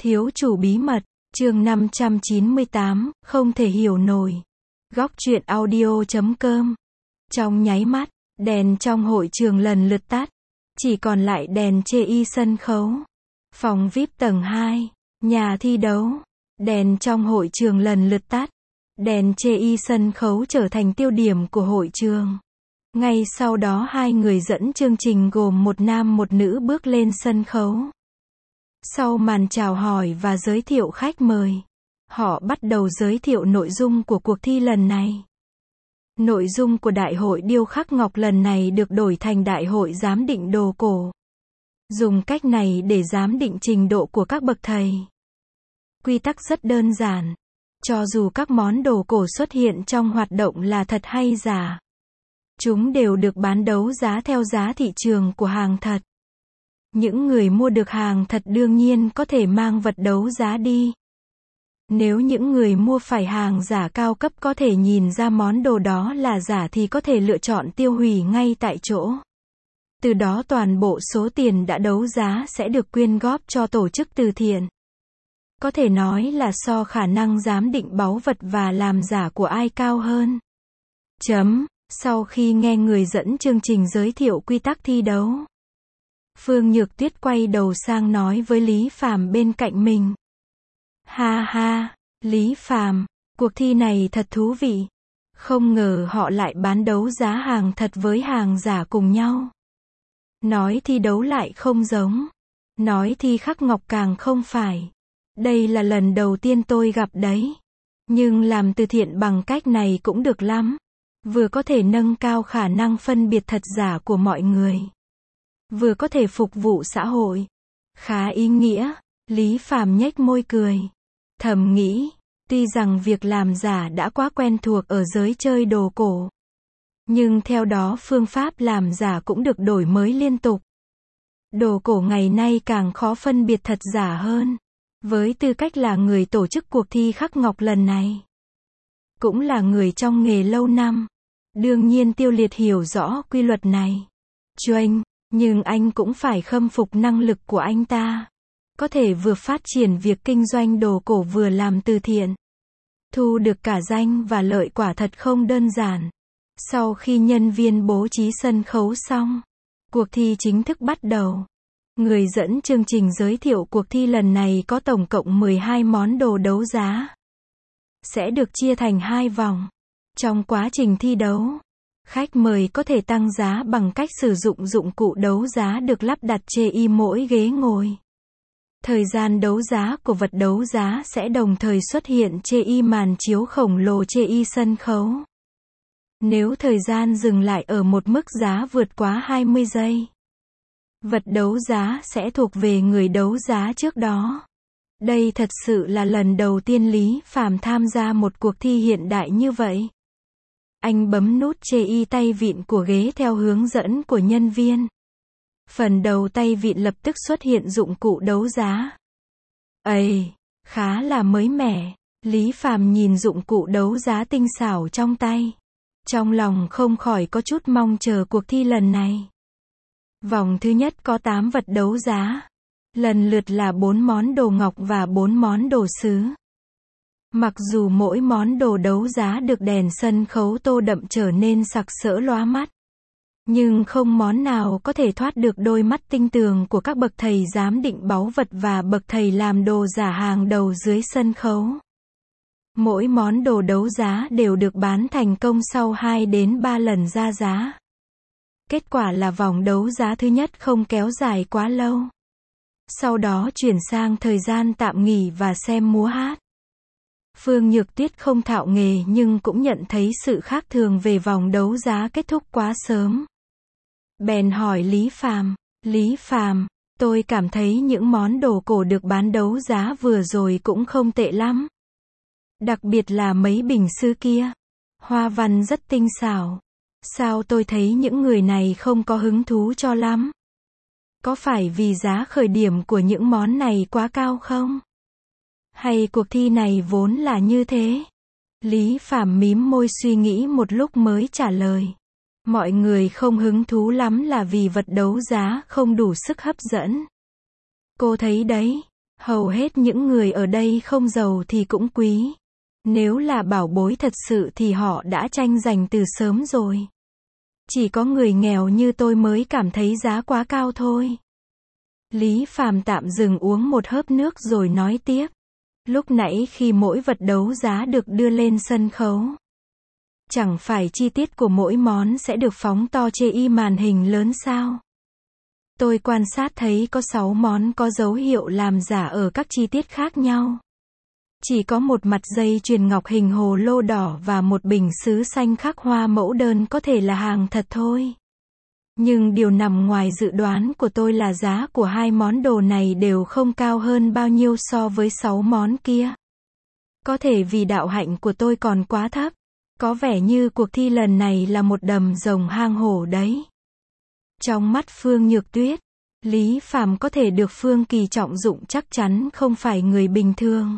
Thiếu chủ bí mật, chương 598, không thể hiểu nổi. Góc truyện audio.com. Trong nháy mắt, đèn trong hội trường lần lượt tắt. Chỉ còn lại đèn chê y sân khấu. Phòng VIP tầng 2, nhà thi đấu. Đèn trong hội trường lần lượt tắt. Đèn chê y sân khấu trở thành tiêu điểm của hội trường. Ngay sau đó hai người dẫn chương trình gồm một nam một nữ bước lên sân khấu. Sau màn chào hỏi và giới thiệu khách mời, họ bắt đầu giới thiệu nội dung của cuộc thi lần này. Nội dung của Đại hội Điêu khắc Ngọc lần này được đổi thành Đại hội giám định đồ cổ. Dùng cách này để giám định trình độ của các bậc thầy. Quy tắc rất đơn giản. Cho dù các món đồ cổ xuất hiện trong hoạt động là thật hay giả, chúng đều được bán đấu giá theo giá thị trường của hàng thật. Những người mua được hàng thật đương nhiên có thể mang vật đấu giá đi. Nếu những người mua phải hàng giả cao cấp có thể nhìn ra món đồ đó là giả thì có thể lựa chọn tiêu hủy ngay tại chỗ. Từ đó toàn bộ số tiền đã đấu giá sẽ được quyên góp cho tổ chức từ thiện. Có thể nói là so khả năng giám định báu vật và làm giả của ai cao hơn. Sau khi nghe người dẫn chương trình giới thiệu quy tắc thi đấu, Phương Nhược Tuyết quay đầu sang nói với Lý Phàm bên cạnh mình. Ha ha, Lý Phàm, cuộc thi này thật thú vị. Không ngờ họ lại bán đấu giá hàng thật với hàng giả cùng nhau. Nói thi đấu lại không giống. Nói thi khắc ngọc càng không phải. Đây là lần đầu tiên tôi gặp đấy. Nhưng làm từ thiện bằng cách này cũng được lắm. Vừa có thể nâng cao khả năng phân biệt thật giả của mọi người, vừa có thể phục vụ xã hội. Khá ý nghĩa. Lý Phàm nhếch môi cười. Thầm nghĩ, tuy rằng việc làm giả đã quá quen thuộc ở giới chơi đồ cổ, nhưng theo đó phương pháp làm giả cũng được đổi mới liên tục. Đồ cổ ngày nay càng khó phân biệt thật giả hơn. Với tư cách là người tổ chức cuộc thi khắc ngọc lần này, cũng là người trong nghề lâu năm, đương nhiên Tiêu Liệt hiểu rõ quy luật này. Nhưng anh cũng phải khâm phục năng lực của anh ta. Có thể vừa phát triển việc kinh doanh đồ cổ vừa làm từ thiện. Thu được cả danh và lợi quả thật không đơn giản. Sau khi nhân viên bố trí sân khấu xong, cuộc thi chính thức bắt đầu. Người dẫn chương trình giới thiệu cuộc thi lần này có tổng cộng 12 món đồ đấu giá. Sẽ được chia thành 2 vòng. Trong quá trình thi đấu, khách mời có thể tăng giá bằng cách sử dụng dụng cụ đấu giá được lắp đặt chê y mỗi ghế ngồi. Thời gian đấu giá của vật đấu giá sẽ đồng thời xuất hiện chê y màn chiếu khổng lồ chê y sân khấu. Nếu thời gian dừng lại ở một mức giá vượt quá 20 giây, vật đấu giá sẽ thuộc về người đấu giá trước đó. Đây thật sự là lần đầu tiên Lý Phàm tham gia một cuộc thi hiện đại như vậy. Anh bấm nút chê y tay vịn của ghế theo hướng dẫn của nhân viên. Phần đầu tay vịn lập tức xuất hiện dụng cụ đấu giá. Khá là mới mẻ. Lý Phàm nhìn dụng cụ đấu giá tinh xảo trong tay. Trong lòng không khỏi có chút mong chờ cuộc thi lần này. Vòng thứ nhất có 8 vật đấu giá. Lần lượt là 4 món đồ ngọc và 4 món đồ sứ. Mặc dù mỗi món đồ đấu giá được đèn sân khấu tô đậm trở nên sặc sỡ lóa mắt, nhưng không món nào có thể thoát được đôi mắt tinh tường của các bậc thầy giám định báu vật và bậc thầy làm đồ giả hàng đầu dưới sân khấu. Mỗi món đồ đấu giá đều được bán thành công sau 2 đến 3 lần ra giá. Kết quả là vòng đấu giá thứ nhất không kéo dài quá lâu. Sau đó chuyển sang thời gian tạm nghỉ và xem múa hát. Phương Nhược Tuyết không thạo nghề nhưng cũng nhận thấy sự khác thường về vòng đấu giá kết thúc quá sớm. Bèn hỏi Lý Phàm, tôi cảm thấy những món đồ cổ được bán đấu giá vừa rồi cũng không tệ lắm. Đặc biệt là mấy bình sứ kia. Hoa văn rất tinh xảo. Sao tôi thấy những người này không có hứng thú cho lắm? Có phải vì giá khởi điểm của những món này quá cao không? Hay cuộc thi này vốn là như thế? Lý Phàm mím môi suy nghĩ một lúc mới trả lời. Mọi người không hứng thú lắm là vì vật đấu giá không đủ sức hấp dẫn. Cô thấy đấy, Hầu hết những người ở đây không giàu thì cũng quý. Nếu là bảo bối thật sự thì họ đã tranh giành từ sớm rồi. Chỉ có người nghèo như tôi mới cảm thấy giá quá cao thôi. Lý Phàm tạm dừng uống một hớp nước rồi nói tiếp. Lúc nãy khi mỗi vật đấu giá được đưa lên sân khấu, chẳng phải chi tiết của mỗi món sẽ được phóng to trên màn hình lớn sao? Tôi quan sát thấy có 6 món có dấu hiệu làm giả ở các chi tiết khác nhau. Chỉ có một mặt dây chuyền ngọc hình hồ lô đỏ và một bình sứ xanh khắc hoa mẫu đơn có thể là hàng thật thôi. Nhưng điều nằm ngoài dự đoán của tôi là giá của 2 món đồ này đều không cao hơn bao nhiêu so với 6 món kia. Có thể vì đạo hạnh của tôi còn quá thấp. Có vẻ như cuộc thi lần này là một đầm rồng hang hổ đấy. Trong mắt Phương Nhược Tuyết, Lý Phàm có thể được Phương Kỳ trọng dụng chắc chắn không phải người bình thường.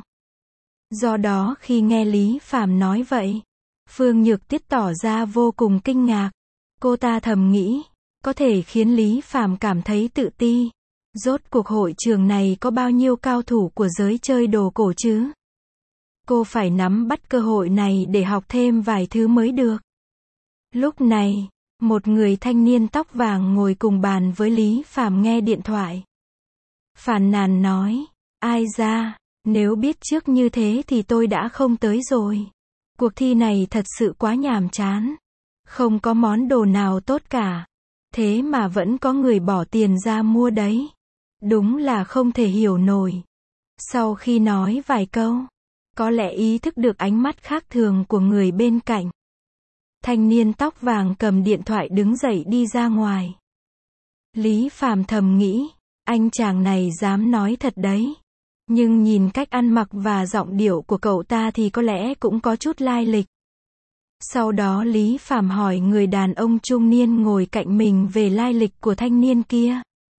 Do đó khi nghe Lý Phàm nói vậy, Phương Nhược Tuyết tỏ ra vô cùng kinh ngạc. Cô ta thầm nghĩ, có thể khiến Lý Phàm cảm thấy tự ti. Rốt cuộc hội trường này có bao nhiêu cao thủ của giới chơi đồ cổ chứ? Cô phải nắm bắt cơ hội này để học thêm vài thứ mới được. Lúc này, một người thanh niên tóc vàng ngồi cùng bàn với Lý Phàm nghe điện thoại. Phàn nàn nói, ai ra, nếu biết trước như thế thì tôi đã không tới rồi. Cuộc thi này thật sự quá nhàm chán. Không có món đồ nào tốt cả. Thế mà vẫn có người bỏ tiền ra mua đấy. Đúng là không thể hiểu nổi. Sau khi nói vài câu, có lẽ ý thức được ánh mắt khác thường của người bên cạnh, thanh niên tóc vàng cầm điện thoại đứng dậy đi ra ngoài. Lý Phàm thầm nghĩ, anh chàng này dám nói thật đấy. Nhưng nhìn cách ăn mặc và giọng điệu của cậu ta thì có lẽ cũng có chút lai lịch. Sau đó Lý Phàm hỏi người đàn ông trung niên ngồi cạnh mình về lai lịch của thanh niên kia.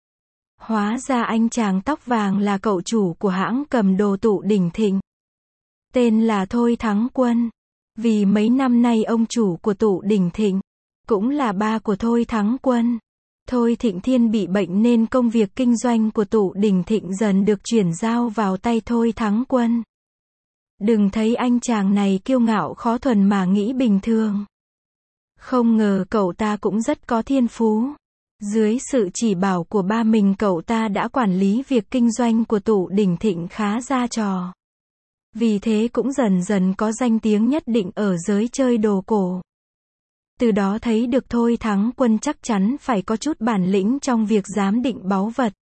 Hóa ra anh chàng tóc vàng là cậu chủ của hãng cầm đồ Tụ Đỉnh Thịnh. Tên là Thôi Thắng Quân. Vì mấy năm nay ông chủ của Tụ Đỉnh Thịnh cũng là ba của Thôi Thắng Quân. Thôi Thịnh Thiên bị bệnh nên công việc kinh doanh của Tụ Đỉnh Thịnh dần được chuyển giao vào tay Thôi Thắng Quân. Đừng thấy anh chàng này kiêu ngạo khó thuần mà nghĩ bình thường. Không ngờ cậu ta cũng rất có thiên phú. Dưới sự chỉ bảo của ba mình cậu ta đã quản lý việc kinh doanh của Tụ Đỉnh Thịnh khá ra trò. Vì thế cũng dần dần có danh tiếng nhất định ở giới chơi đồ cổ. Từ đó thấy được Thôi Thắng Quân chắc chắn phải có chút bản lĩnh trong việc giám định báu vật.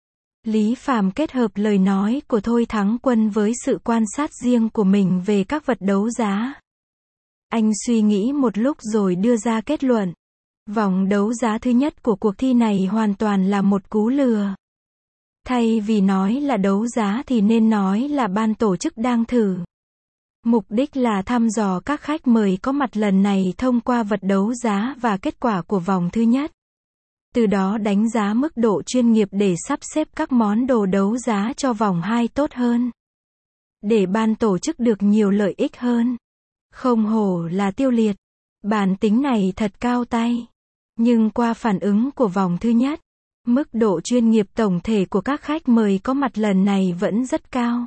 Lý Phàm kết hợp lời nói của Thôi Thắng Quân với sự quan sát riêng của mình về các vật đấu giá. Anh suy nghĩ một lúc rồi đưa ra kết luận. Vòng đấu giá thứ nhất của cuộc thi này hoàn toàn là một cú lừa. Thay vì nói là đấu giá thì nên nói là ban tổ chức đang thử. Mục đích là thăm dò các khách mời có mặt lần này thông qua vật đấu giá và kết quả của vòng thứ nhất. Từ đó đánh giá mức độ chuyên nghiệp để sắp xếp các món đồ đấu giá cho vòng 2 tốt hơn. Để ban tổ chức được nhiều lợi ích hơn. Không hổ là Tiêu Liệt. Bản tính này thật cao tay. Nhưng qua phản ứng của vòng thứ nhất, mức độ chuyên nghiệp tổng thể của các khách mời có mặt lần này vẫn rất cao.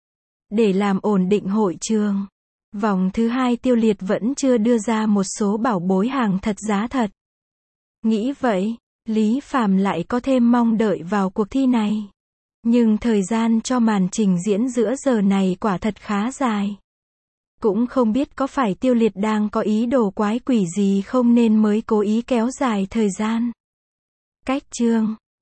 Để làm ổn định hội trường, vòng thứ 2 Tiêu Liệt vẫn chưa đưa ra một số bảo bối hàng thật giá thật. Nghĩ vậy, Lý Phàm lại có thêm mong đợi vào cuộc thi này. Nhưng thời gian cho màn trình diễn giữa giờ này quả thật khá dài. Cũng không biết có phải Tiêu Liệt đang có ý đồ quái quỷ gì không nên mới cố ý kéo dài thời gian. Cách chương